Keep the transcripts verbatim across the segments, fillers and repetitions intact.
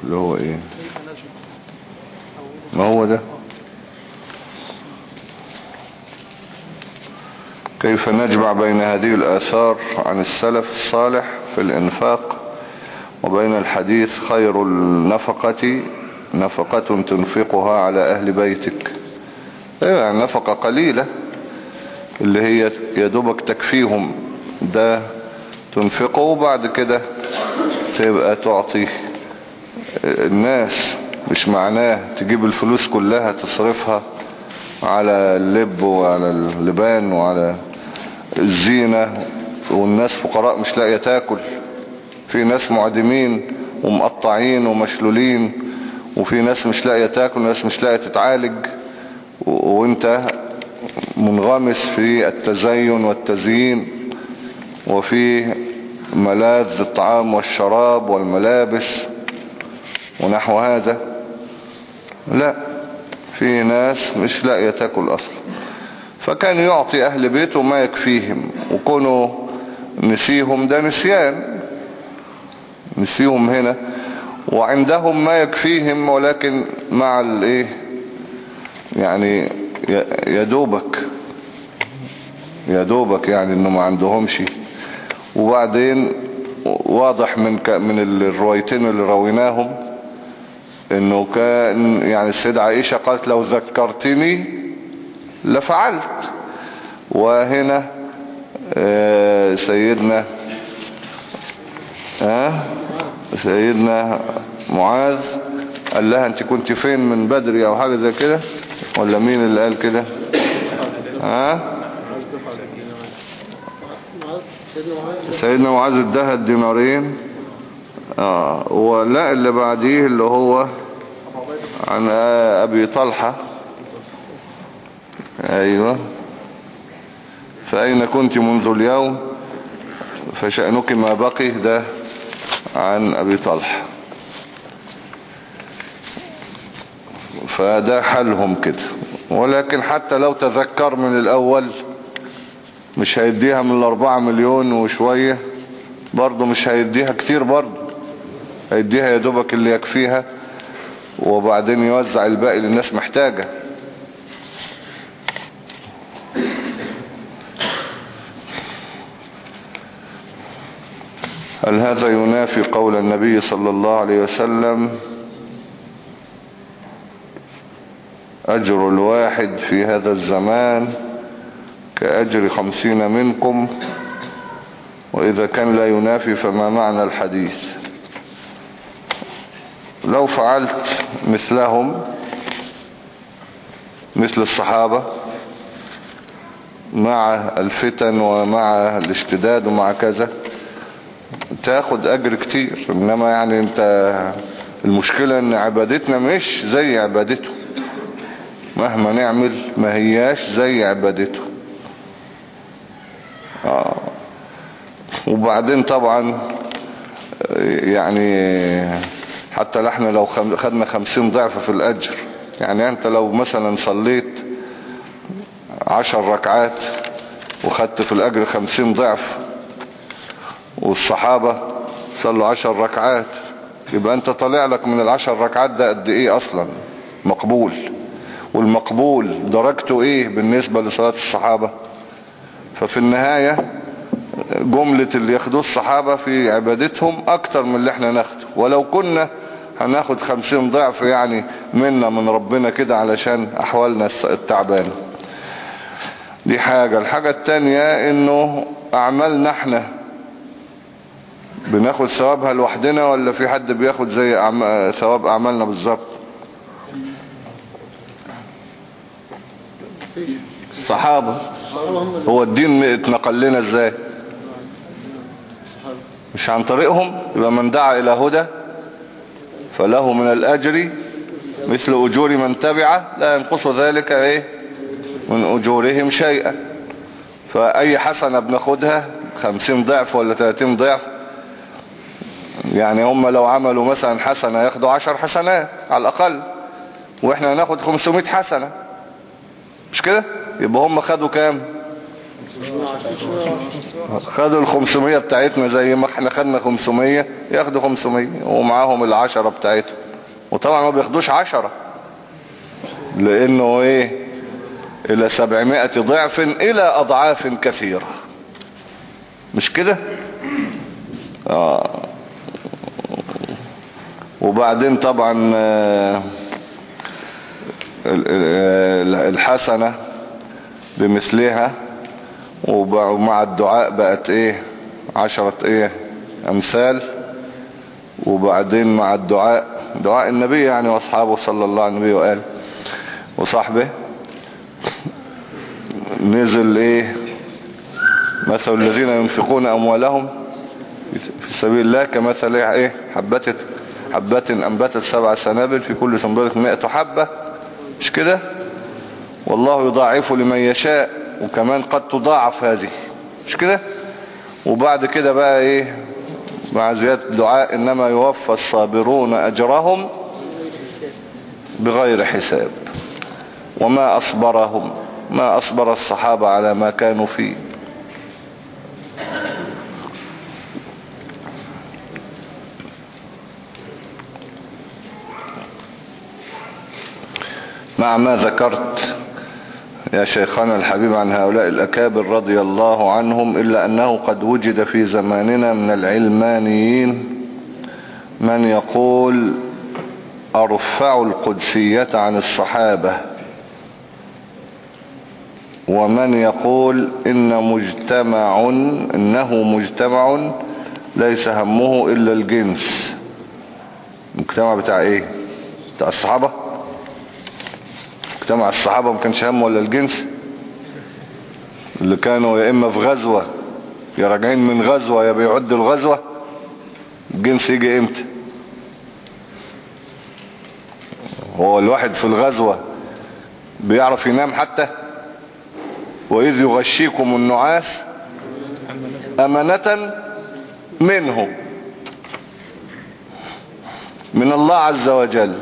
اللي هو ايه؟ ما هو ده. كيف نجمع بين هذه الآثار عن السلف الصالح في الإنفاق وبين الحديث خير النفقة نفقة تنفقها على أهل بيتك؟ يعني نفقة قليلة اللي هي يدوبك تكفيهم، ده تنفقه وبعد كده تبقى تعطي الناس. مش معناه تجيب الفلوس كلها تصرفها على اللب وعلى اللبان وعلى الزينة والناس فقراء مش لاقية تاكل. في ناس معدمين ومقطعين ومشلولين، وفي ناس مش لاقية تاكل وناس مش لاقية تتعالج، وانت منغمس في التزين والتزيين وفي ملاذ الطعام والشراب والملابس ونحو هذا. لا، في ناس مش لاقية تاكل اصلا، فكان يعطي اهل بيته ما يكفيهم، وكونوا نسيهم ده نسيان، نسيهم هنا وعندهم ما يكفيهم، ولكن مع الايه يعني يدوبك يدوبك يعني انه ما عندهمش. وبعدين واضح من ك... من الروايتين اللي رويناهم انه كان يعني السيدة عائشة قالت لو ذكرتني لفعلت. وهنا آه سيدنا آه سيدنا معاذ قال لها انت كنت فين من بدري او حاجة زي كده، ولا مين اللي قال كده؟ ها سيدنا معاذ اداها الدينارين. اه ولا اللي بعديه اللي هو عن ابي طلحة. ايوه، فاين كنت منذ اليوم فشأنك ما بقي، ده عن ابي طلحة. فده حالهم كده. ولكن حتى لو تذكر من الاول مش هيديها من الاربعة مليون وشوية، برضو مش هيديها كتير، برضو هيديها يا دوبك اللي يكفيها، وبعدين يوزع الباقي للناس محتاجة. هل هذا ينافي قول النبي صلى الله عليه وسلم أجر الواحد في هذا الزمان كأجر خمسين منكم؟ وإذا كان لا ينافي فما معنى الحديث؟ لو فعلت مثلهم مثل الصحابة مع الفتن ومع الاشتداد ومع كذا تاخد أجر كتير. إنما يعني انت المشكلة ان عبادتنا مش زي عبادته، مهما نعمل ما هياش زي عبادته. آه. وبعدين طبعا يعني حتى احنا لو خدنا خمسين ضعف في الأجر، يعني انت لو مثلا صليت عشر ركعات وخدت في الأجر خمسين ضعف، والصحابة صلوا عشر ركعات، يبقى انت طالع لك من العشر ركعات ده قد ايه اصلا مقبول؟ والمقبول درجته ايه بالنسبة لصلاة الصحابة؟ ففي النهاية جملة اللي ياخدوه الصحابة في عبادتهم اكتر من اللي احنا ناخده، ولو كنا هناخد خمسين ضعف يعني منا من ربنا كده علشان احوالنا التعبانة. دي حاجة. الحاجة التانية انه اعمالنا احنا بناخد ثوابها لوحدنا، ولا في حد بياخد زي أعم... ثواب اعمالنا بالظبط؟ الصحابة. هو الدين اتنقل لنا ازاي؟ مش عن طريقهم. يبقى من دعا الى هدى فله من الاجر مثل اجور من تبعه لا ينقص ذلك ايه من اجورهم شيئا. فاي حسنة بناخدها خمسين ضعف ولا ثلاثين ضعف. يعني هم لو عملوا مثلا حسنة ياخدوا عشر حسنات على الاقل، واحنا هناخد خمسمائة حسنة، مش كده؟ يبقى هم خدوا كام؟ خدوا الخمسمية بتاعتنا زي ما احنا خدنا خمسمية، ياخدوا خمسمية ومعاهم العشرة بتاعتهم. وطبعا ما بياخدوش عشرة، لانه ايه، الى سبعمائة ضعف الى اضعاف كثيرة، مش كده؟ آه. وبعدين طبعا الحسنة بمثلها، ومع الدعاء بقت ايه، عشرة ايه امثال. وبعدين مع الدعاء، دعاء النبي يعني واصحابه صلى الله عليه وسلم وآله وصحبه، نزل ايه، مثل الذين ينفقون اموالهم في سبيل الله كمثل ايه، حبة حبة انبتت سبع سنابل في كل سنبلة مائة حبة، مش كده؟ والله يضاعف لمن يشاء، وكمان قد تضاعف هذه، مش كده؟ وبعد كده بقى ايه، مع زيادة الدعاء، انما يوفى الصابرون اجرهم بغير حساب. وما اصبرهم، ما اصبر الصحابة على ما كانوا فيه. مع ما ذكرت يا شيخنا الحبيب عن هؤلاء الأكابر رضي الله عنهم، إلا أنه قد وجد في زماننا من العلمانيين من يقول أرفع القدسية عن الصحابة، ومن يقول إن مجتمع إنه مجتمع ليس همه إلا الجنس. مجتمع بتاع إيه؟ بتاع الصحابة؟ مجتمع الصحابة ما كانش همه ولا الجنس، اللي كانوا يا إما في غزوة يا راجعين من غزوة يا بيعدوا الغزوة. الجنس يجي إمتى؟ هو الواحد في الغزوة بيعرف ينام حتى؟ وإذ يغشيكم النعاس أمنة منه، من الله عز وجل.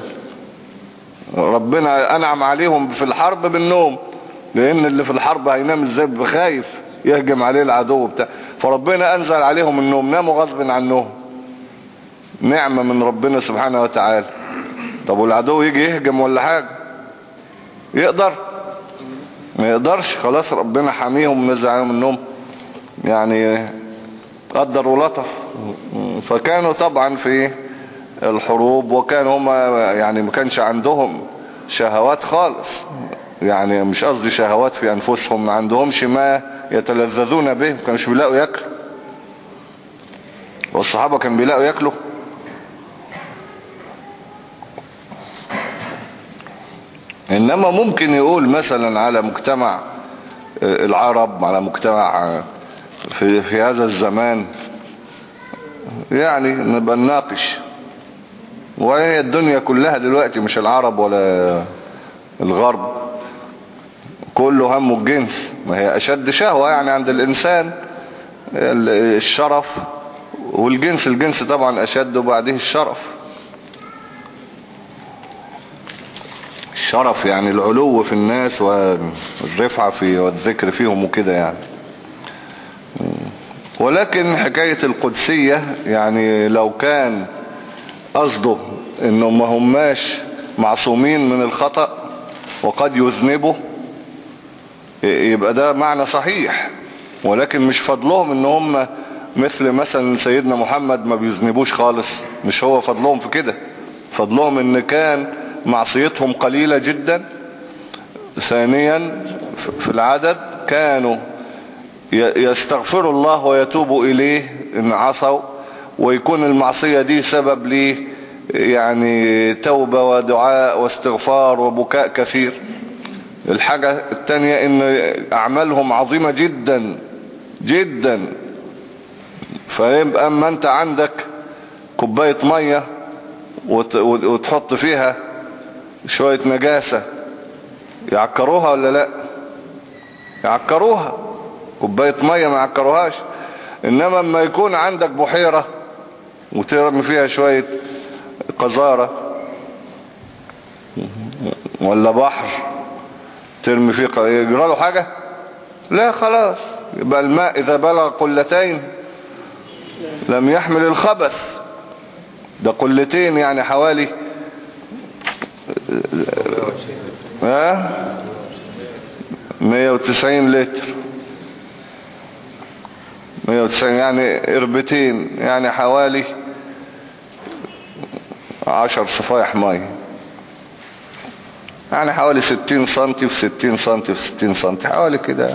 ربنا أنعم عليهم في الحرب بالنوم، لأن اللي في الحرب هينام ازاي؟ بخايف يهجم عليه العدو بتاع، فربنا أنزل عليهم النوم، ناموا غصب عنهم، نعمة من ربنا سبحانه وتعالى. طب والعدو يجي يهجم ولا حاجة، يقدر؟ ما يقدرش، خلاص ربنا حميهم ونزل عليهم النوم، يعني قدر ولطف. فكانوا طبعا في الحروب، وكانوا هم يعني ما كانش عندهم شهوات خالص، يعني مش قصدي شهوات في انفسهم، ما عندهمش ما يتلذذون به، ما كانوش بيلاقوا ياكلوا. والصحابة كانوا بيلاقوا ياكلوا. انما ممكن يقول مثلا على مجتمع العرب، على مجتمع في, في هذا الزمان، يعني نبقى نناقش. وهي الدنيا كلها دلوقتي مش العرب ولا الغرب، كله همه الجنس. ما هي اشد شهوة يعني عند الانسان الشرف والجنس، الجنس طبعا اشد وبعده الشرف. الشرف يعني العلو في الناس والرفعة في والذكر فيهم وكده يعني. ولكن حكاية القدسية يعني لو كان قصده انهم ما هماش معصومين من الخطأ وقد يذنبوا، يبقى ده معنى صحيح. ولكن مش فضلهم ان هم مثل مثلا سيدنا محمد ما بيذنبوش خالص، مش هو فضلهم في كده. فضلهم ان كان معصيتهم قليلة جدا. ثانيا في العدد كانوا يستغفروا الله ويتوبوا إليه إن عصوا، ويكون المعصية دي سبب ليه يعني توبة ودعاء واستغفار وبكاء كثير. الحاجة التانية إن أعمالهم عظيمة جدا جدا. فيبقى أما أنت عندك كوباية مية وتحط فيها شوية نجاسة، يعكروها ولا لا؟ يعكروها. كوباية مية ما يعكروهاش. انما اما يكون عندك بحيرة وترمي فيها شوية قذارة، ولا بحر ترمي فيه يجرى له حاجة؟ لا خلاص، يبقى الماء إذا بلغ قلتين لم يحمل الخبث. ده قلتين يعني حوالي ها مية وتسعين لتر، مية وتسعين يعني قربتين، يعني حوالي عشر صفايح مية، يعني حوالي ستين سنتي في ستين سنتي في ستين سنتي، حوالي كده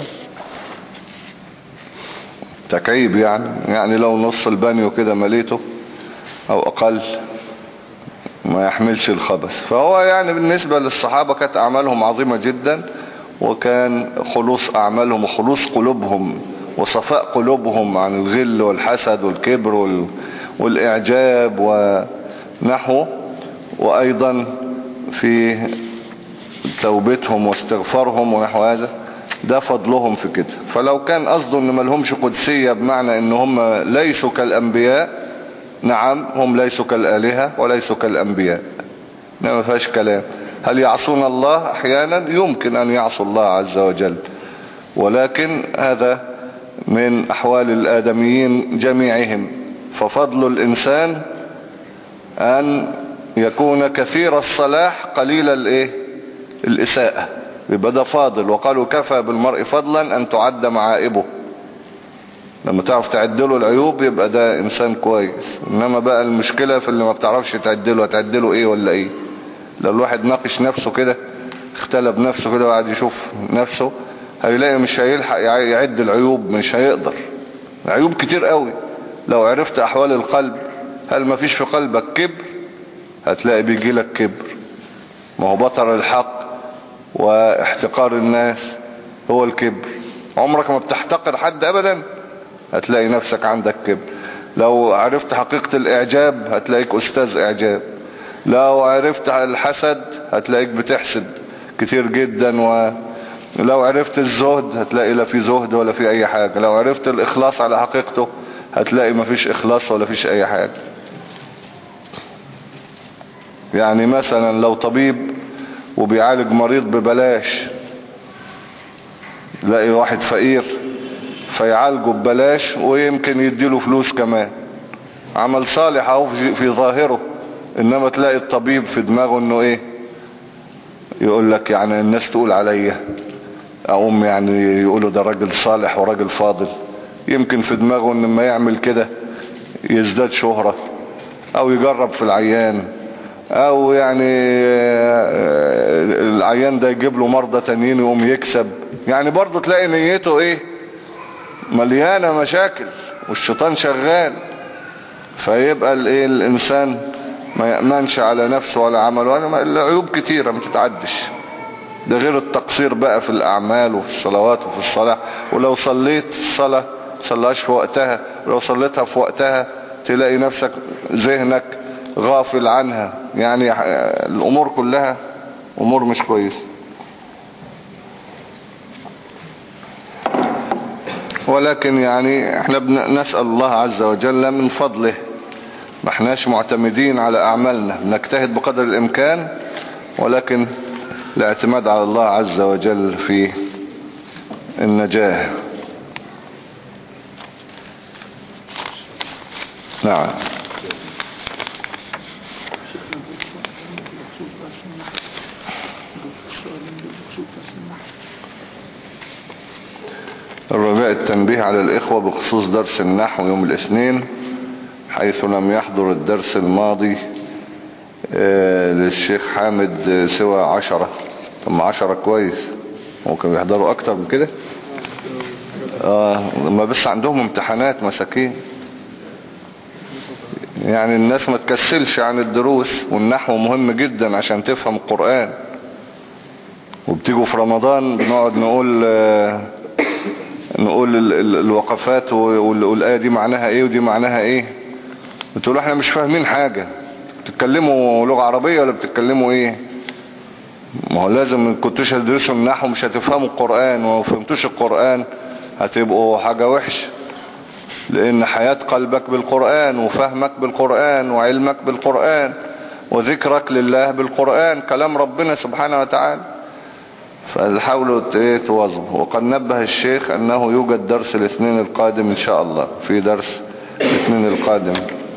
تكعيب يعني. يعني لو نص البانيو كده مليته او اقل ما يحملش الخبث. فهو يعني بالنسبة للصحابة كانت اعمالهم عظيمة جدا، وكان خلوص اعمالهم وخلوص قلوبهم وصفاء قلوبهم عن الغل والحسد والكبر وال... والاعجاب ونحوه، وايضا في توبتهم واستغفارهم ونحو هذا، ده فضلهم في كده. فلو كان قصده ان ملهمش قدسية بمعنى ان هم ليسوا كالانبياء، نعم هم ليسوا كالآلهة وليسوا كالانبياء، ما فيهاش كلام. هل يعصون الله؟ احيانا يمكن ان يعصوا الله عز وجل، ولكن هذا من احوال الادميين جميعهم. ففضل الانسان ان يكون كثير الصلاح قليل الايه الاساءة، يبقى ده فاضل. وقالوا كفى بالمرء فضلا ان تعد معائبه، لما تعرف تعدله العيوب يبقى ده انسان كويس. انما بقى المشكلة في اللي ما بتعرفش تعدله، هتعدله ايه ولا ايه؟ لو الواحد ناقش نفسه كده، اختلب نفسه كده وقعد يشوف نفسه، هيلاقي مش هيلحق يعد العيوب، مش هيقدر. عيوب كتير قوي. لو عرفت احوال القلب، هل ما فيش في قلبك كبر؟ هتلاقي بيجي لك كبر. ما هو بطر الحق واحتقار الناس هو الكبر. عمرك ما بتحتقر حد ابدا، هتلاقي نفسك عندك كبر. لو عرفت حقيقة الاعجاب هتلاقيك استاذ اعجاب. لو عرفت الحسد هتلاقيك بتحسد كتير جدا. ولو عرفت الزهد هتلاقي لا في زهد ولا في اي حاجة. لو عرفت الاخلاص على حقيقته هتلاقي ما فيش اخلاص ولا فيش اي حاجة. يعني مثلا لو طبيب وبيعالج مريض ببلاش، تلاقي واحد فقير فيعالجه ببلاش ويمكن يديله فلوس كمان، عمل صالح اهو في ظاهره. انما تلاقي الطبيب في دماغه انه ايه، يقول لك يعني الناس تقول عليا، اقوم يعني يقولوا ده راجل صالح وراجل فاضل. يمكن في دماغه ان ما يعمل كده يزداد شهرة، او يجرب في العيان، او يعني العيان ده يجيب له مرضى تانيين يقوم يكسب. يعني برضو تلاقي نيته ايه، مليانة مشاكل والشيطان شغال. فيبقى الايه الانسان ما يأمنش على نفسه ولا عمله. العيوب كتيرة ما تتعدش. ده غير التقصير بقى في الاعمال وفي الصلوات وفي الصلاة. ولو صليت الصلاة صلاش في وقتها، ولو صليتها في وقتها تلاقي نفسك ذهنك غافل عنها. يعني الامور كلها امور مش كويسة. ولكن يعني احنا بنسأل الله عز وجل من فضله، ما احناش معتمدين على اعمالنا، بنجتهد بقدر الامكان، ولكن الاعتماد على الله عز وجل في النجاة. نعم. الرابع التنبيه على الإخوة بخصوص درس النحو يوم الاثنين، حيث لم يحضر الدرس الماضي للشيخ حامد سوى عشرة. ثم عشرة كويس، ممكن يحضروا أكتر من كده. آه ما بس عندهم امتحانات مساكين. يعني الناس ما تكسلش عن الدروس، والنحو مهم جدا عشان تفهم القرآن. وبتيجوا في رمضان بنقعد نقول آه نقول ال ال الوقفات والآية دي معناها ايه ودي معناها ايه. بتقولوا احنا مش فاهمين حاجة، بتتكلموا لغة عربية ولا بتتكلموا ايه؟ ما هو لازم كنتوش هتدرسوا النحو مش هتفهموا القرآن، وما فهمتوش القرآن هتبقوا حاجة وحش. لان حياة قلبك بالقرآن، وفهمك بالقرآن، وعلمك بالقرآن، وذكرك لله بالقرآن، كلام ربنا سبحانه وتعالى. فحاولوا تواظبوا. وقد نبه الشيخ أنه يوجد درس الاثنين القادم إن شاء الله، في درس الاثنين القادم.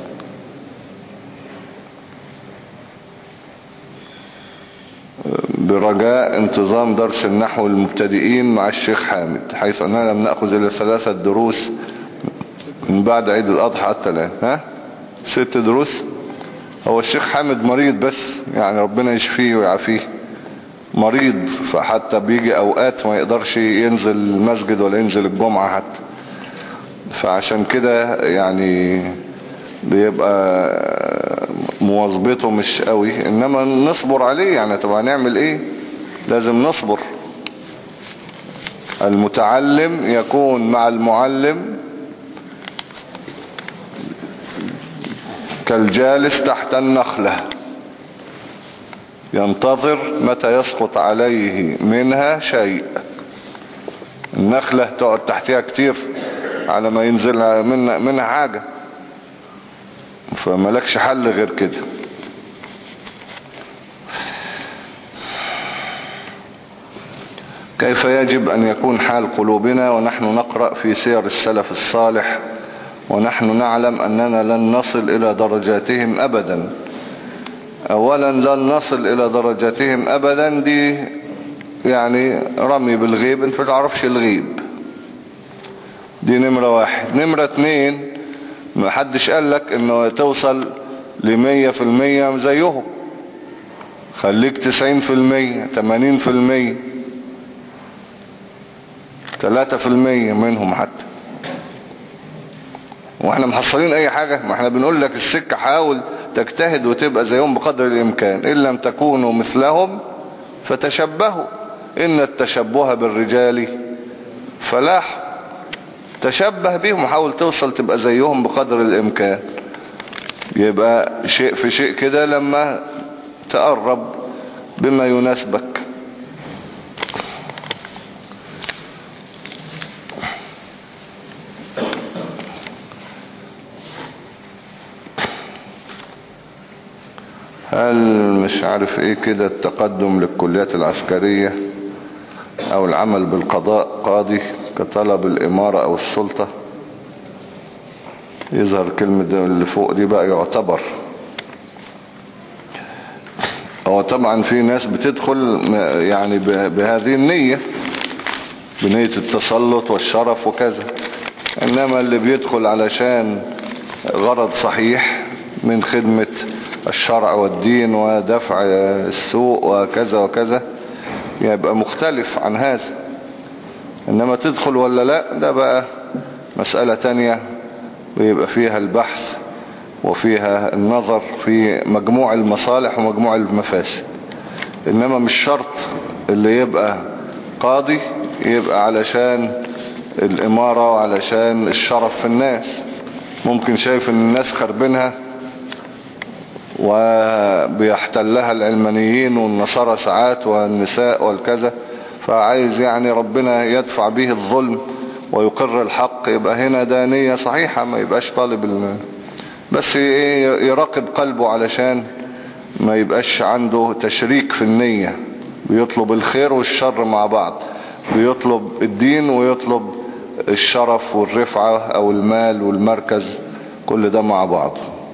برجاء انتظام درس النحو المبتدئين مع الشيخ حامد، حيث أننا لم نأخذ إلا ثلاثة دروس من بعد عيد الأضحى حتى الآن. ها ست دروس. هو الشيخ حامد مريض بس، يعني ربنا يشفيه ويعافيه، مريض، فحتى بيجي أوقات ما يقدرش ينزل المسجد ولا ينزل الجمعة حتى، فعشان كده يعني بيبقى مواظبته مش قوي. انما نصبر عليه يعني، طب هنعمل ايه؟ لازم نصبر. المتعلم يكون مع المعلم كالجالس تحت النخلة، ينتظر متى يسقط عليه منها شيء. النخلة تقعد تحتها كتير على ما ينزل منها, منها حاجة، فملكش حل غير كده. كيف يجب أن يكون حال قلوبنا ونحن نقرأ في سير السلف الصالح ونحن نعلم أننا لن نصل إلى درجاتهم أبدا؟ أولا لن نصل إلى درجاتهم أبدا دي يعني رمي بالغيب، انت ما تعرفش الغيب، دي نمرة واحد. نمرة اتنين، ما حدش قال لك انه توصل لمية في المية زيهم، خليك تسعين في المية، تمانين في المية، تلاتة في المية منهم حتى. واحنا محصلين اي حاجة؟ ما احنا بنقول لك السكة حاول تجتهد وتبقى زيهم بقدر الامكان. ان لم تكونوا مثلهم فتشبهوا، ان التشبه بالرجال فلاح. تشبه بيهم، حاول توصل تبقى زيهم بقدر الامكان، يبقى شيء في شيء كده لما تقرب بما يناسبك. هل مش عارف ايه كده التقدم للكليات العسكرية او العمل بالقضاء قاضي كطلب الامارة او السلطة؟ يظهر كلمة اللي فوق دي بقى يعتبر. هو طبعا في ناس بتدخل يعني بهذه النية، بنية التسلط والشرف وكذا، انما اللي بيدخل علشان غرض صحيح من خدمة الشرع والدين ودفع السوء وكذا وكذا يبقى مختلف عن هذا. انما تدخل ولا لا ده بقى مسألة تانية، ويبقى فيها البحث وفيها النظر في مجموع المصالح ومجموع المفاسد. انما مش شرط اللي يبقى قاضي يبقى علشان الامارة وعلشان الشرف في الناس. ممكن شايف ان الناس خربينها وبيحتلها العلمانيين والنصارى ساعات والنساء والكذا، فعايز يعني ربنا يدفع به الظلم ويقر الحق، يبقى هنا ده نية صحيحة، ما يبقاش طالب ال... بس يراقب قلبه علشان ما يبقاش عنده تشريك في النية، بيطلب الخير والشر مع بعض، بيطلب الدين ويطلب الشرف والرفعة او المال والمركز، كل ده مع بعض.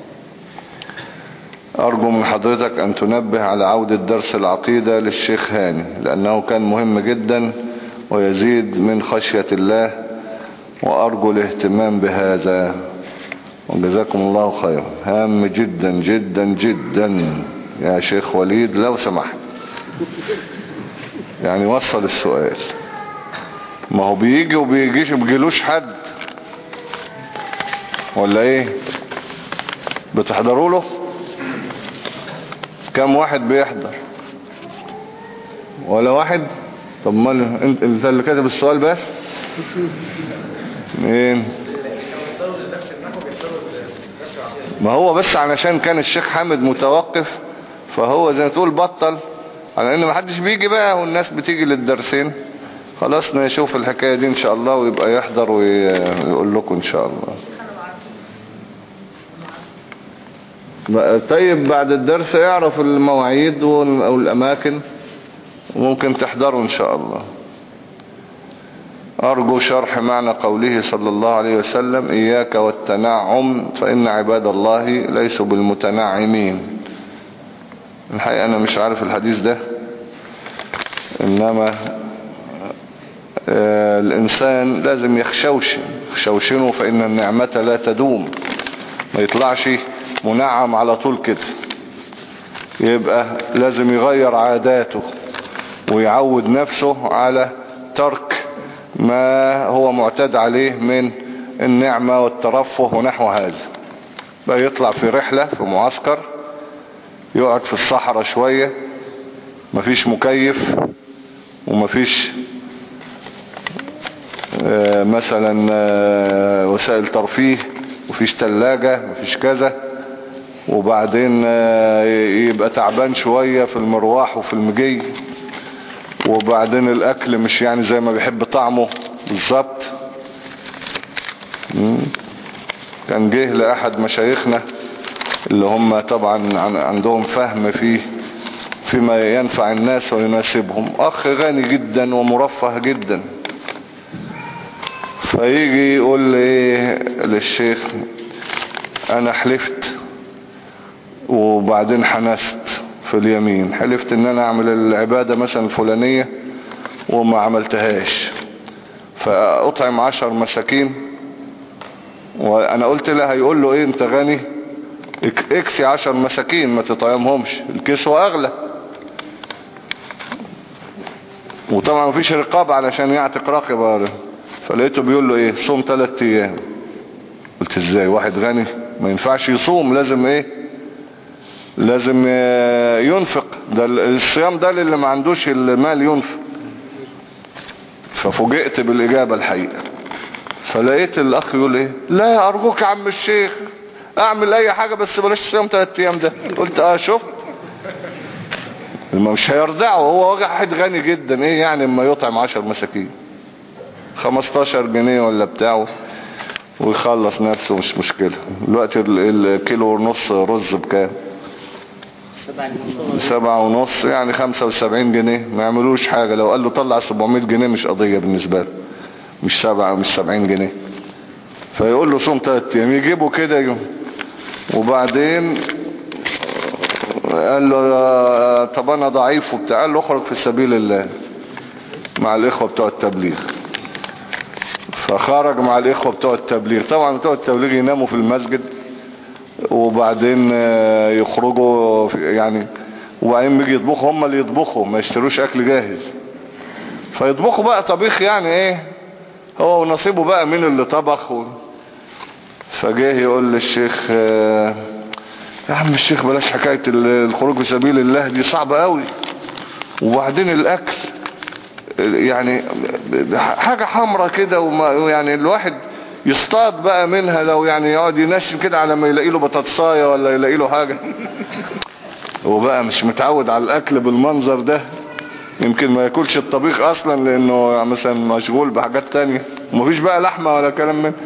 أرجو من حضرتك أن تنبه على عودة درس العقيدة للشيخ هاني، لأنه كان مهم جدا ويزيد من خشية الله، وأرجو الاهتمام بهذا، وجزاكم الله خيرا. هام جدا جدا جدا يا شيخ وليد لو سمحت، يعني وصل السؤال. ما هو بيجي وبيجيش بيجيلوش حد ولا ايه؟ بتحضروا له؟ كم واحد بيحضر؟ ولا واحد؟ طب ما انت انت اللي كاتب السؤال بس مين؟ ما هو بس علشان كان الشيخ حامد متوقف، فهو زي ما تقول بطل، على ان ما حدش بيجي بقى والناس بتيجي للدرسين. خلاص نشوف الحكاية دي ان شاء الله، ويبقى يحضر ويقول لكم ان شاء الله. طيب بعد الدرس يعرف المواعيد والأماكن وممكن تحضروا ان شاء الله. ارجو شرح معنى قوله صلى الله عليه وسلم اياك والتنعم فان عباد الله ليسوا بالمتنعمين. الحقيقة انا مش عارف الحديث ده، انما آه الانسان لازم يخشوشن يخشوشنه فان النعمة لا تدوم، ما يطلعش منعم على طول كده. يبقى لازم يغير عاداته ويعود نفسه على ترك ما هو معتاد عليه من النعمة والترفه ونحو هذا. بقى يطلع في رحلة في معسكر، يقعد في الصحراء شوية، مفيش مكيف ومفيش آه مثلا آه وسائل ترفيه، مفيش تلاجة، مفيش كذا، وبعدين آه يبقى تعبان شوية في المرواح وفي المجي، وبعدين الاكل مش يعني زي ما بيحب طعمه بالظبط. كان جه لأحد مشايخنا اللي هم طبعا عندهم فهم فيه فيما ينفع الناس ويناسبهم، اخ غني جدا ومرفه جدا، فيجي يقول لي ايه للشيخ انا حلفت وبعدين حنست في اليمين، حلفت ان انا اعمل العبادة مثلا الفلانية وما عملتهاش، فاطعم عشر مساكين. وانا قلت له هيقول له ايه انت غني اكسي عشر مساكين ما تطعمهمش، الكسوة اغلى، وطبعا مفيش رقابة علشان يعتق رقبة. فلقيته بيقول له ايه صوم ثلاث ايام. قلت ازاي واحد غني ما ينفعش يصوم، لازم ايه لازم ينفق، ده الصيام ده اللي ما عندوش المال ينفق. ففوجئت بالاجابة الحقيقة، فلقيت الاخ يقول ايه لا ارجوك يا عم الشيخ اعمل اي حاجة بس بلاش صيام ثلاث ايام ده. قلت اه شوف مش هيرضعه، هو واحد غني جدا، ايه يعني اما يطعم عشر مساكين خمستاشر جنيه ولا بتاعه ويخلص نفسه مش مشكلة. دلوقتي الكيلو ونص رز بكام؟ سبعة ونص، يعني خمسة وسبعين جنيه، ما يعملوش حاجة. لو قال له طلع سبعمية جنيه مش قضية بالنسبة له، مش سبعة مش سبعين جنيه. فيقول له صوم تلات ايام، يجيبه كده يوم. وبعدين قال له طب انا ضعيف وبتاع، قال له اخرج في سبيل الله مع الاخوة بتوع التبليغ. فخرج مع الاخوة بتوع التبليغ، طبعا بتوع التبليغ يناموا في المسجد وبعدين يخرجوا يعني، وبعدين بيجي يطبخوا هم اللي يطبخوا، ما يشتروش اكل جاهز، فيطبخوا بقى طبيخ يعني ايه هو ونصيبه بقى مين اللي طبخ و... فجاه يقول للشيخ يا عم الشيخ بلاش حكاية الخروج في سبيل الله دي صعبة قوي، وبعدين الاكل يعني حاجة حمرة كده، ويعني الواحد يصطاد بقى منها، لو يعني يقعد ينشن كده على ما يلاقي له بطاطسايه ولا يلاقي له حاجة. هو بقى مش متعود على الاكل بالمنظر ده، يمكن ما ياكلش الطبيخ اصلا لانه مثلا مشغول بحاجات تانية، ومفيش بقى لحمة ولا كلام من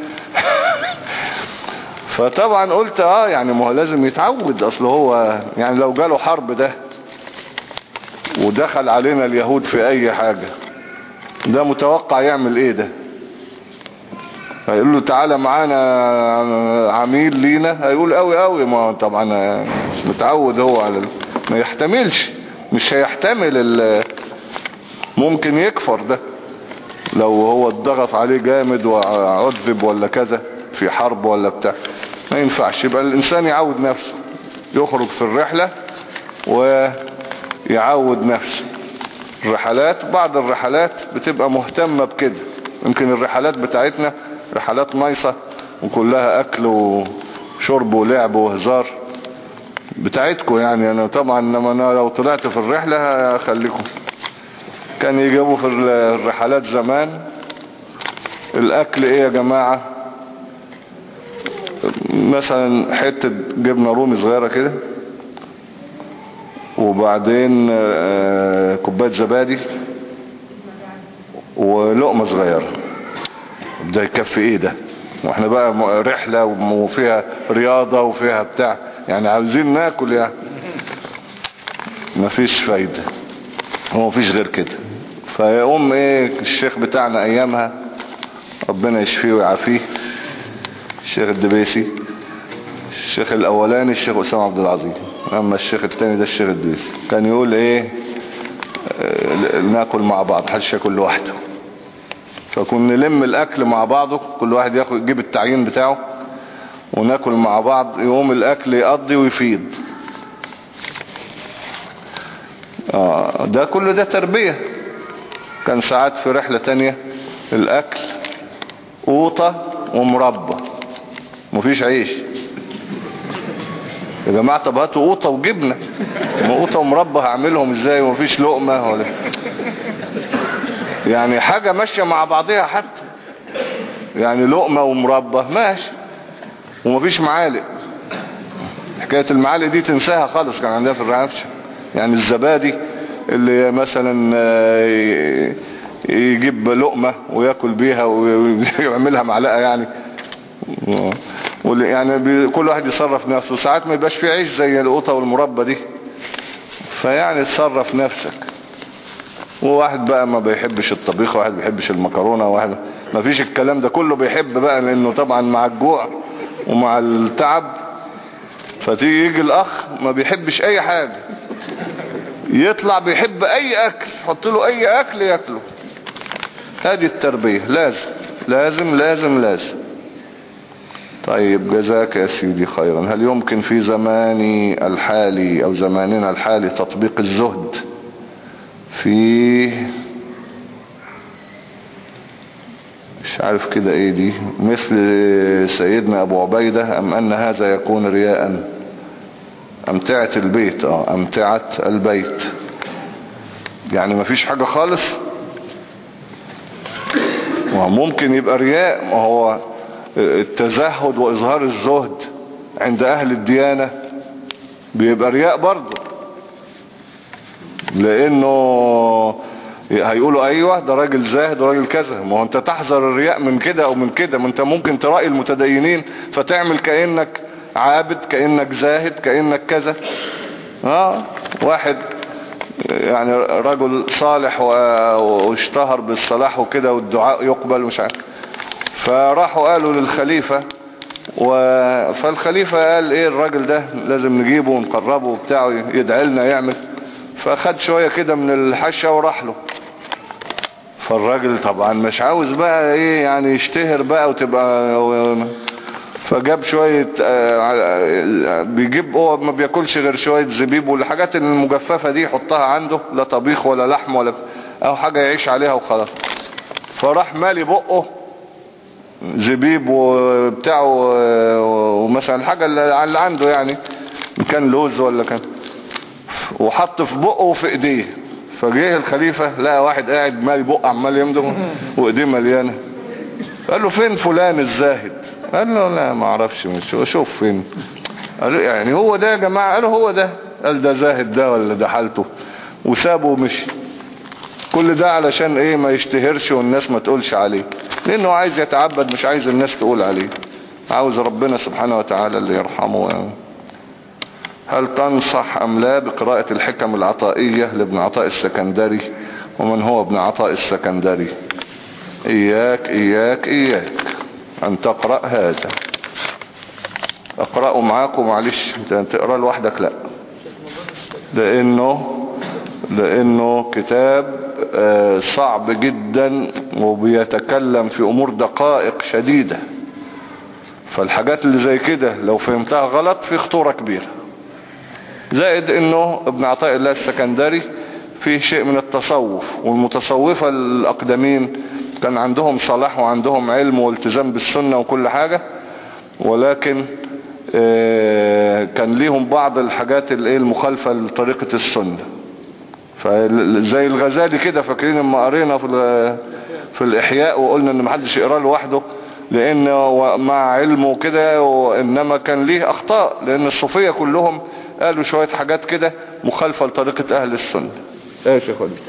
فطبعا قلت اه يعني ما هو لازم يتعود، اصل هو يعني لو جاله حرب ده ودخل علينا اليهود في اي حاجة، ده متوقع يعمل ايه ده؟ هيقول له تعالى معانا عميل لينا، هيقول قوي قوي، ما طبعا مش متعود هو على ال... ما يحتملش، مش هيحتمل ال... ممكن يكفر ده لو هو اتضغط عليه جامد وعذب ولا كذا في حرب ولا بتاع، ما ينفعش. يبقى الانسان يعود نفسه، يخرج في الرحلة ويعود نفسه. الرحلات بعض الرحلات بتبقى مهتمة بكده، يمكن الرحلات بتاعتنا رحلات مايصة وكلها اكل وشرب ولعب وهزار بتاعتكم يعني. انا طبعا لما انا لو طلعت في الرحلة هخليكم. كان يجيبوا في الرحلات زمان الاكل ايه يا جماعة، مثلا حتة جبنة رومي صغيرة كده، وبعدين كوباية زبادي ولقمة صغيرة. ده يكفي ايه ده؟ واحنا بقى رحلة وفيها رياضة وفيها بتاع، يعني عاوزين ناكل يعني. مفيش فايدة. هو مفيش غير كده. فيقوم ايه الشيخ بتاعنا ايامها ربنا يشفيه ويعافيه، الشيخ الدبيسي، الشيخ الاولاني الشيخ اسامه عبد العظيم، اما الشيخ التاني ده الشيخ الدبيسي، كان يقول ايه اه ناكل مع بعض، محدش ياكل لوحده. فكنا نلم الاكل مع بعضه، كل واحد ياخد يجيب التعيين بتاعه وناكل مع بعض، يقوم الاكل يقضي ويفيض. اه ده كله ده تربية. كان ساعات في رحلة تانية الاكل قوطة ومربى، مفيش عيش. يا جماعة طب هاتوا قوطة وجبنة، ما قوطة ومربى هعملهم ازاي ومفيش لقمة ولا يعني حاجة ماشية مع بعضها حتى، يعني لقمة ومربى ماشي، ومفيش معالق. حكاية المعالق دي تنساها خالص، كان عندها في الرعافشة. يعني الزبادي اللي مثلا يجيب لقمة ويأكل بيها ويعملها معلقة يعني، يعني كل واحد يصرف نفسه. ساعات ما يبقاش فيه عيش زي القوطة والمربى دي، فيعني تصرف نفسك. وواحد بقى ما بيحبش الطبيخ، واحد بيحبش المكرونة، واحد ما فيش الكلام ده كله بيحب بقى، لانه طبعا مع الجوع ومع التعب. فتيجي يجي الاخ ما بيحبش اي حاجة، يطلع بيحب اي اكل، حط له اي اكل ياكله. هذه التربية، لازم لازم لازم لازم. طيب جزاك يا سيدي خيرا. هل يمكن في زماني الحالي او زماننا الحالي تطبيق الزهد في مش عارف كده ايه دي مثل سيدنا ابو عبيدة، ام ان هذا يكون رياء؟ امتعة البيت، اه امتعة البيت يعني مفيش حاجة خالص. وممكن يبقى رياء، ما هو التزهد واظهار الزهد عند اهل الديانة بيبقى رياء برضه، لانه هيقولوا ايوه ده راجل زاهد وراجل كذا. ما هو انت تحذر الرياء من كده او من كده، ما انت ممكن ترائي المتدينين فتعمل كأنك عابد، كأنك زاهد، كأنك كذا. اه واحد يعني رجل صالح واشتهر بالصلاح وكده والدعاء يقبل مش عارف، فراحوا قالوا للخليفة و... فالخليفة قال ايه الراجل ده لازم نجيبه ونقربه وبتاعه يدعي لنا يعمل. فاخد شوية كده من الحشة وراح له. فالراجل طبعا مش عاوز بقى ايه يعني يشتهر بقى وتبقى، فجاب شوية بيجيب هو ما بياكلش غير شوية زبيب والحاجات المجففة دي يحطها عنده، لا طبيخ ولا لحم ولا او حاجة يعيش عليها وخلاص. فراح مالي بقه زبيب وبتاعه ومثلا الحاجة اللي عنده يعني كان لوز ولا كان، وحط في بقه وفي ايديه. فجيه الخليفة لقى واحد قاعد مالي بقه عمال يمضغ وايديه مليانة. قال له فين فلان الزاهد؟ قال له لا ما اعرفش، مش شوف فين. قال له يعني هو ده يا جماعة؟ قالوا هو ده. قال ده زاهد ده ولا ده حالته؟ وسابه ومشي. كل ده علشان ايه؟ ما يشتهرش والناس ما تقولش عليه، لانه عايز يتعبد مش عايز الناس تقول عليه، عاوز ربنا سبحانه وتعالى اللي يرحمه يعني. هل تنصح ام لا بقراءة الحكم العطائية لابن عطاء السكندري؟ ومن هو ابن عطاء السكندري؟ اياك اياك اياك ان تقرأ هذا. اقرأه معاكم معلش، انت تقرأ لوحدك لا، لانه لانه كتاب صعب جدا وبيتكلم في امور دقائق شديدة. فالحاجات اللي زي كده لو فهمتها غلط في خطورة كبيرة. زائد انه ابن عطاء الله السكندري فيه شيء من التصوف، والمتصوفة الاقدمين كان عندهم صلاح وعندهم علم والتزام بالسنة وكل حاجة، ولكن كان ليهم بعض الحاجات المخالفة لطريقة السنة. فزي الغزالي كده، فاكرين لما قرينا في في الإحياء وقلنا ان محدش يقرأ لوحده لان مع علمه كده، وانما كان ليه اخطاء، لان الصوفية كلهم قالوا شوية حاجات كده مخالفة لطريقة اهل السنة. ايش يا خالد؟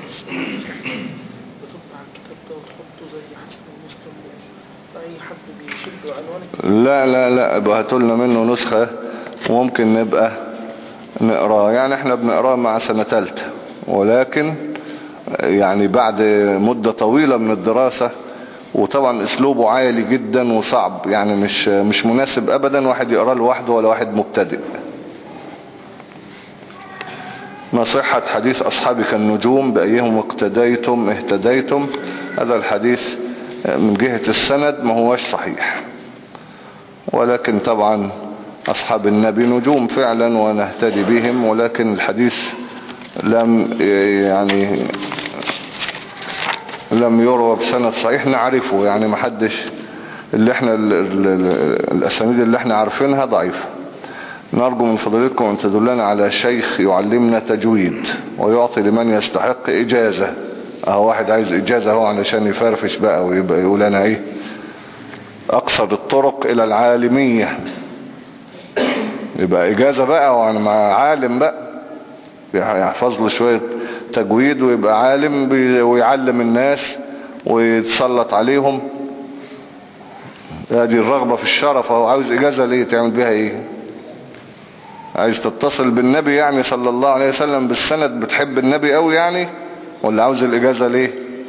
لا لا لا ابقى لنا منه نسخة وممكن نبقى نقراه، يعني احنا بنقراه مع سنة تالتة ولكن يعني بعد مدة طويلة من الدراسة، وطبعا اسلوبه عالي جدا وصعب، يعني مش مش مناسب ابدا واحد يقرأ لوحده ولا واحد مبتدئ. ما صحة حديث أصحابك النجوم بأيهم اقتديتم اهتديتم؟ هذا الحديث من جهة السند ما هوش صحيح، ولكن طبعا أصحاب النبي نجوم فعلا ونهتدي بهم، ولكن الحديث لم يعني لم يروى بسند صحيح نعرفه، يعني ما حدش اللي احنا الأسانيد اللي احنا عارفينها ضعيفة. نرجو من فضلكم أن تدلنا على شيخ يعلمنا تجويد ويعطي لمن يستحق إجازة. اهو واحد عايز إجازة هو علشان يفرفش بقى ويبقى يقول أنا ايه أقصر الطرق إلى العالمية، يبقى إجازة بقى وانا مع عالم بقى يحفظ له شوية تجويد ويبقى عالم ويعلم الناس ويتسلط عليهم. هذه الرغبة في الشرف. هو عاوز إجازة ليه؟ تعمل بها ايه؟ عايز تتصل بالنبي يعني صلى الله عليه وسلم بالسند، بتحب النبي قوي يعني، ولا عاوز الإجازة ليه؟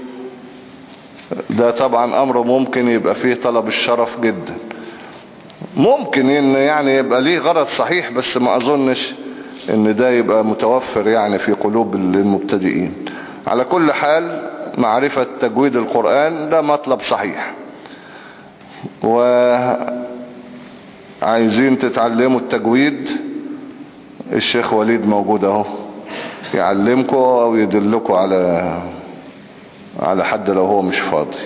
ده طبعا أمر ممكن يبقى فيه طلب الشرف جدا، ممكن إن يعني يبقى ليه غرض صحيح، بس ما أظنش إن ده يبقى متوفر يعني في قلوب المبتدئين. على كل حال معرفة تجويد القرآن ده مطلب صحيح، وعايزين تتعلموا التجويد الشيخ وليد موجود اهو يعلمكم او يدلكم على على حد لو هو مش فاضي.